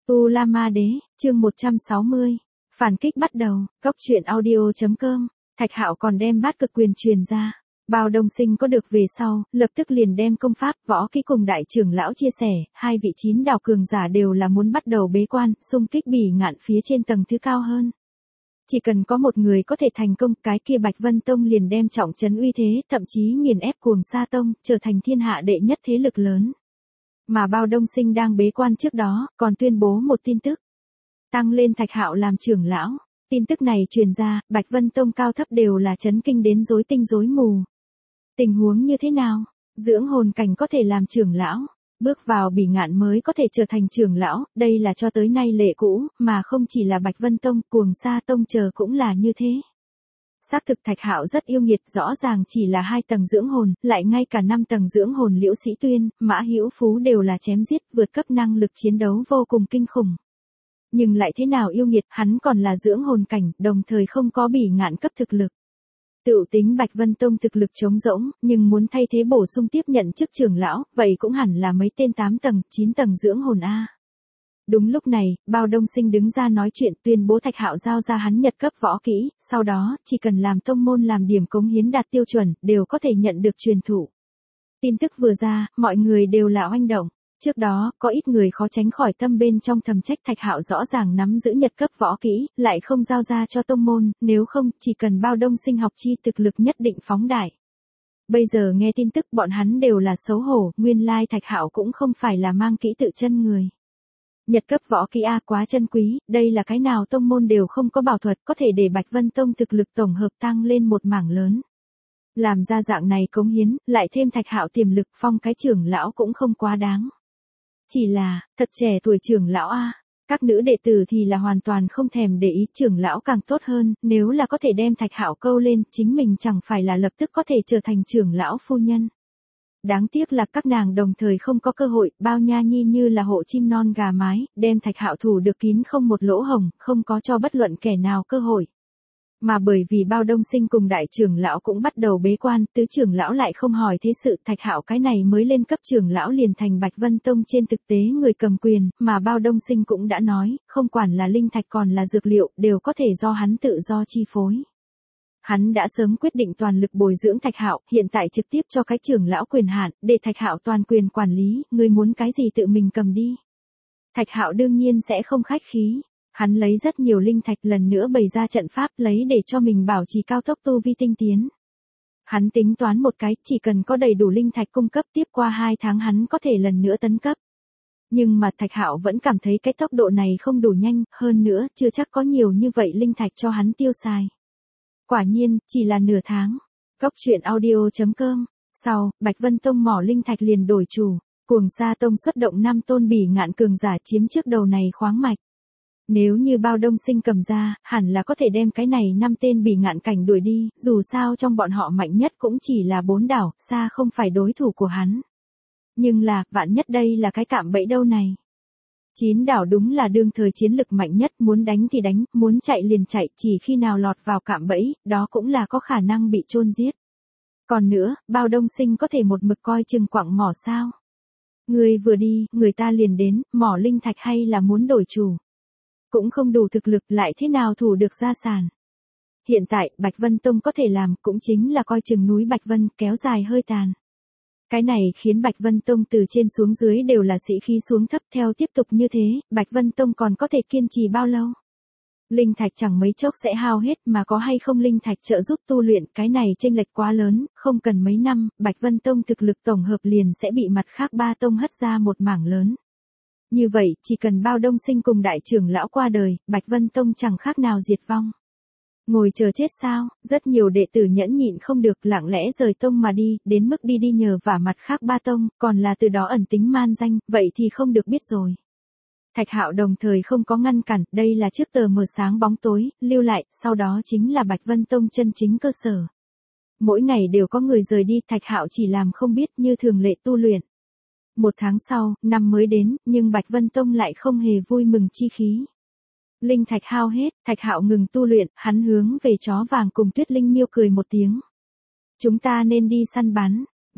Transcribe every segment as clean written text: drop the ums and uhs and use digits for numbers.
U La Ma Đế, chương 160. Phản kích bắt đầu, góc truyện audio.com. Thạch Hạo còn đem bát cực quyền truyền ra. Bao Đông Sinh có được về sau, lập tức liền đem công pháp, võ kỹ cùng đại trưởng lão chia sẻ, hai vị 9 đạo cường giả đều là muốn bắt đầu bế quan, xung kích bỉ ngạn phía trên tầng thứ cao hơn. Chỉ cần có một người có thể thành công, cái kia Bạch Vân Tông liền đem trọng trấn uy thế, thậm chí nghiền ép Cuồng Sa Tông, trở thành thiên hạ đệ nhất thế lực lớn. Mà Bao Đông Sinh đang bế quan trước đó, còn tuyên bố một tin tức. Tăng lên Thạch Hạo làm trưởng lão. Tin tức này truyền ra, Bạch Vân Tông cao thấp đều là chấn kinh đến rối tinh rối mù. Tình huống như thế nào? Dưỡng hồn cảnh có thể làm trưởng lão, bước vào bỉ ngạn mới có thể trở thành trưởng lão, đây là cho tới nay lệ cũ, mà không chỉ là Bạch Vân Tông, Cuồng Sa Tông chờ cũng là như thế. Xác thực Thạch Hạo rất yêu nghiệt, rõ ràng chỉ là 2 tầng dưỡng hồn, lại ngay cả 5 tầng dưỡng hồn Liễu Sĩ Tuyên, Mã Hữu Phú đều là chém giết, vượt cấp năng lực chiến đấu vô cùng kinh khủng. Nhưng lại thế nào yêu nghiệt, hắn còn là dưỡng hồn cảnh, đồng thời không có bỉ ngạn cấp thực lực. Tự tính Bạch Vân Tông thực lực trống rỗng, nhưng muốn thay thế bổ sung tiếp nhận chức trưởng lão, vậy cũng hẳn là mấy tên 8 tầng, 9 tầng dưỡng hồn A. Đúng lúc này, Bao Đông Sinh đứng ra nói chuyện, tuyên bố Thạch Hạo giao ra hắn nhật cấp võ kỹ, sau đó, chỉ cần làm tông môn làm điểm cống hiến đạt tiêu chuẩn, đều có thể nhận được truyền thụ. Tin tức vừa ra, mọi người đều là oanh động. Trước đó, có ít người khó tránh khỏi tâm bên trong thầm trách Thạch Hạo rõ ràng nắm giữ nhật cấp võ kỹ, lại không giao ra cho tông môn, nếu không, chỉ cần Bao Đông Sinh học chi thực lực nhất định phóng đại. Bây giờ nghe tin tức bọn hắn đều là xấu hổ, nguyên lai Thạch Hạo cũng không phải là mang kỹ tự chân người. Nhật cấp võ kỹ A quá chân quý, đây là cái nào tông môn đều không có bảo thuật có thể để Bạch Vân Tông thực lực tổng hợp tăng lên một mảng lớn. Làm ra dạng này cống hiến, lại thêm Thạch Hạo tiềm lực phong cái trưởng lão cũng không quá đáng. Chỉ là, thật trẻ tuổi trưởng lão A, các nữ đệ tử thì là hoàn toàn không thèm để ý, trưởng lão càng tốt hơn, nếu là có thể đem Thạch Hạo câu lên, chính mình chẳng phải là lập tức có thể trở thành trưởng lão phu nhân. Đáng tiếc là các nàng đồng thời không có cơ hội, Bao Nha Nhi như là hộ chim non gà mái, đem Thạch Hạo thủ được kín không một lỗ hổng, không có cho bất luận kẻ nào cơ hội. Mà bởi vì Bao Đông Sinh cùng đại trưởng lão cũng bắt đầu bế quan, tứ trưởng lão lại không hỏi thế sự, Thạch Hạo cái này mới lên cấp trưởng lão liền thành Bạch Vân Tông trên thực tế người cầm quyền, mà Bao Đông Sinh cũng đã nói, không quản là linh thạch còn là dược liệu, đều có thể do hắn tự do chi phối. Hắn đã sớm quyết định toàn lực bồi dưỡng Thạch Hạo, hiện tại trực tiếp cho cái trưởng lão quyền hạn, để Thạch Hạo toàn quyền quản lý, người muốn cái gì tự mình cầm đi. Thạch Hạo đương nhiên sẽ không khách khí. Hắn lấy rất nhiều linh thạch lần nữa bày ra trận pháp lấy để cho mình bảo trì cao tốc tu vi tinh tiến. Hắn tính toán một cái, chỉ cần có đầy đủ linh thạch cung cấp tiếp qua 2 tháng hắn có thể lần nữa tấn cấp. Nhưng mà Thạch Hạo vẫn cảm thấy cái tốc độ này không đủ nhanh, hơn nữa chưa chắc có nhiều như vậy linh thạch cho hắn tiêu xài. Quả nhiên, chỉ là nửa tháng. Góc truyện audio.com. Sau, Bạch Vân Tông mỏ linh thạch liền đổi chủ, Cuồng Sa Tông xuất động 5 tôn bỉ ngạn cường giả chiếm trước đầu này khoáng mạch. Nếu như Bao Đông Sinh cầm ra, hẳn là có thể đem cái này 5 tên bỉ ngạn cảnh đuổi đi, dù sao trong bọn họ mạnh nhất cũng chỉ là 4 đảo, xa không phải đối thủ của hắn. Nhưng là, vạn nhất đây là cái cạm bẫy đâu này. 9 đảo đúng là đương thời chiến lực mạnh nhất, muốn đánh thì đánh, muốn chạy liền chạy, chỉ khi nào lọt vào cạm bẫy, đó cũng là có khả năng bị chôn giết. Còn nữa, Bao Đông Sinh có thể một mực coi chừng quặng mỏ sao? Người vừa đi, người ta liền đến, mỏ linh thạch hay là muốn đổi chủ? Cũng không đủ thực lực lại thế nào thủ được gia sản. Hiện tại, Bạch Vân Tông có thể làm cũng chính là coi chừng núi Bạch Vân kéo dài hơi tàn. Cái này khiến Bạch Vân Tông từ trên xuống dưới đều là sĩ khí xuống thấp, theo tiếp tục như thế, Bạch Vân Tông còn có thể kiên trì bao lâu? Linh thạch chẳng mấy chốc sẽ hao hết, mà có hay không linh thạch trợ giúp tu luyện, cái này chênh lệch quá lớn, không cần mấy năm, Bạch Vân Tông thực lực tổng hợp liền sẽ bị mặt khác 3 tông hất ra một mảng lớn. Như vậy, chỉ cần Bao Đông Sinh cùng đại trưởng lão qua đời, Bạch Vân Tông chẳng khác nào diệt vong. Ngồi chờ chết sao? Rất nhiều đệ tử nhẫn nhịn không được, lặng lẽ rời tông mà đi, đến mức đi nhờ vả mặt khác 3 tông, còn là từ đó ẩn tính man danh, vậy thì không được biết rồi. Thạch Hạo đồng thời không có ngăn cản, đây là trước tờ mờ sáng bóng tối, lưu lại, sau đó chính là Bạch Vân Tông chân chính cơ sở. Mỗi ngày đều có người rời đi, Thạch Hạo chỉ làm không biết như thường lệ tu luyện. 1 tháng sau, năm mới đến, nhưng Bạch Vân Tông lại không hề vui mừng chi khí. Linh thạch hao hết, Thạch Hạo ngừng tu luyện, hắn hướng về chó vàng cùng Tuyết Linh Miêu cười một tiếng. Chúng ta nên đi săn bắn.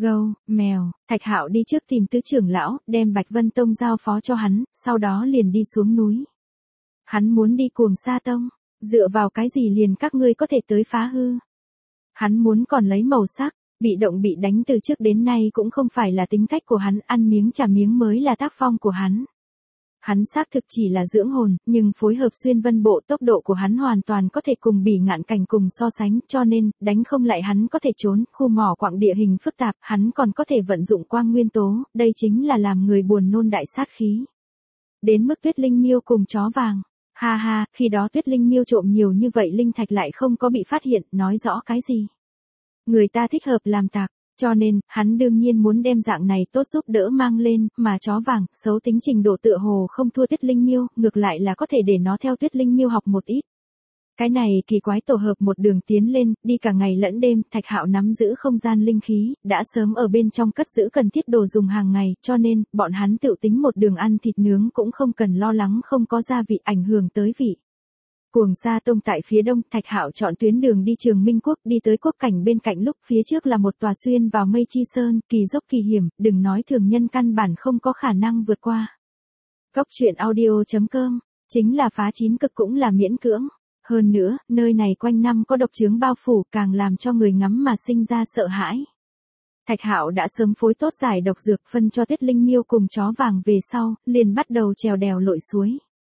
Gâu, mèo, Thạch Hạo đi trước tìm tứ trưởng lão, đem Bạch Vân Tông giao phó cho hắn, sau đó liền đi xuống núi. Hắn muốn đi Cuồng Sa Tông, dựa vào cái gì liền các ngươi có thể tới phá hư. Hắn muốn còn lấy màu sắc, bị động bị đánh từ trước đến nay cũng không phải là tính cách của hắn, ăn miếng trả miếng mới là tác phong của hắn. Hắn xác thực chỉ là dưỡng hồn, nhưng phối hợp xuyên vân bộ tốc độ của hắn hoàn toàn có thể cùng Bỉ Ngạn Cảnh cùng so sánh, cho nên, đánh không lại hắn có thể trốn, khu mỏ quặng địa hình phức tạp, hắn còn có thể vận dụng quang nguyên tố, đây chính là làm người buồn nôn đại sát khí. Đến mức Tuyết Linh Miêu cùng chó vàng. Ha ha, khi đó Tuyết Linh Miêu trộm nhiều như vậy linh thạch lại không có bị phát hiện, nói rõ cái gì. Người ta thích hợp làm tạc, cho nên, hắn đương nhiên muốn đem dạng này tốt giúp đỡ mang lên, mà chó vàng, xấu tính trình độ tựa hồ không thua Tuyết Linh Miêu, ngược lại là có thể để nó theo Tuyết Linh Miêu học một ít. Cái này kỳ quái tổ hợp một đường tiến lên, đi cả ngày lẫn đêm, Thạch Hạo nắm giữ không gian linh khí, đã sớm ở bên trong cất giữ cần thiết đồ dùng hàng ngày, cho nên, bọn hắn tự tính một đường ăn thịt nướng cũng không cần lo lắng không có gia vị ảnh hưởng tới vị. Cuồng Sa Tông tại phía đông, Thạch Hạo chọn tuyến đường đi Trường Minh Quốc, đi tới quốc cảnh bên cạnh lúc phía trước là một tòa xuyên vào mây chi sơn, kỳ dốc kỳ hiểm, đừng nói thường nhân căn bản không có khả năng vượt qua. Góc truyện audio.com, chính là phá chín cực cũng là miễn cưỡng. Hơn nữa, nơi này quanh năm có độc chướng bao phủ, càng làm cho người ngắm mà sinh ra sợ hãi. Thạch Hạo đã sớm phối tốt giải độc dược phân cho Tuyết Linh Miêu cùng chó vàng về sau, liền bắt đầu trèo đèo lội suối.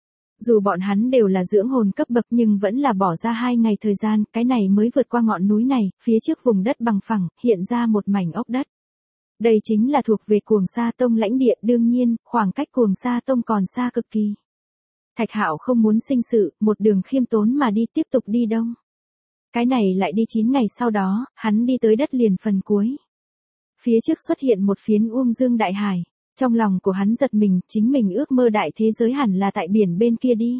Dù bọn hắn đều là dưỡng hồn cấp bậc nhưng vẫn là bỏ ra 2 ngày thời gian, cái này mới vượt qua ngọn núi này, phía trước vùng đất bằng phẳng, hiện ra một mảnh ốc đất. Đây chính là thuộc về Cuồng Sa Tông lãnh địa, đương nhiên, khoảng cách Cuồng Sa Tông còn xa cực kỳ. Thạch Hạo không muốn sinh sự, một đường khiêm tốn mà đi tiếp tục đi đông. Cái này lại đi 9 ngày sau đó, hắn đi tới đất liền phần cuối. Phía trước xuất hiện một phiến uông dương đại hải. Trong lòng của hắn giật mình, chính mình ước mơ đại thế giới hẳn là tại biển bên kia đi.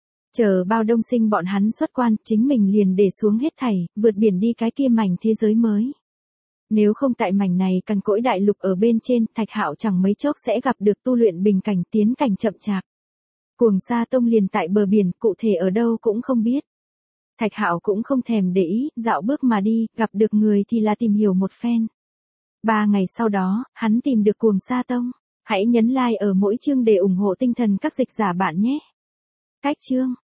Chờ bao đông sinh bọn hắn xuất quan, chính mình liền để xuống hết thảy, vượt biển đi cái kia mảnh thế giới mới. Nếu không tại mảnh này cằn cỗi đại lục ở bên trên, Thạch Hạo chẳng mấy chốc sẽ gặp được tu luyện bình cảnh tiến cảnh chậm chạp. Cuồng Sa Tông liền tại bờ biển, cụ thể ở đâu cũng không biết. Thạch Hạo cũng không thèm để ý, dạo bước mà đi, gặp được người thì là tìm hiểu một phen. 3 ngày sau đó, hắn tìm được Cuồng Sa Tông. Hãy nhấn like ở mỗi chương để ủng hộ tinh thần các dịch giả bạn nhé. Cách chương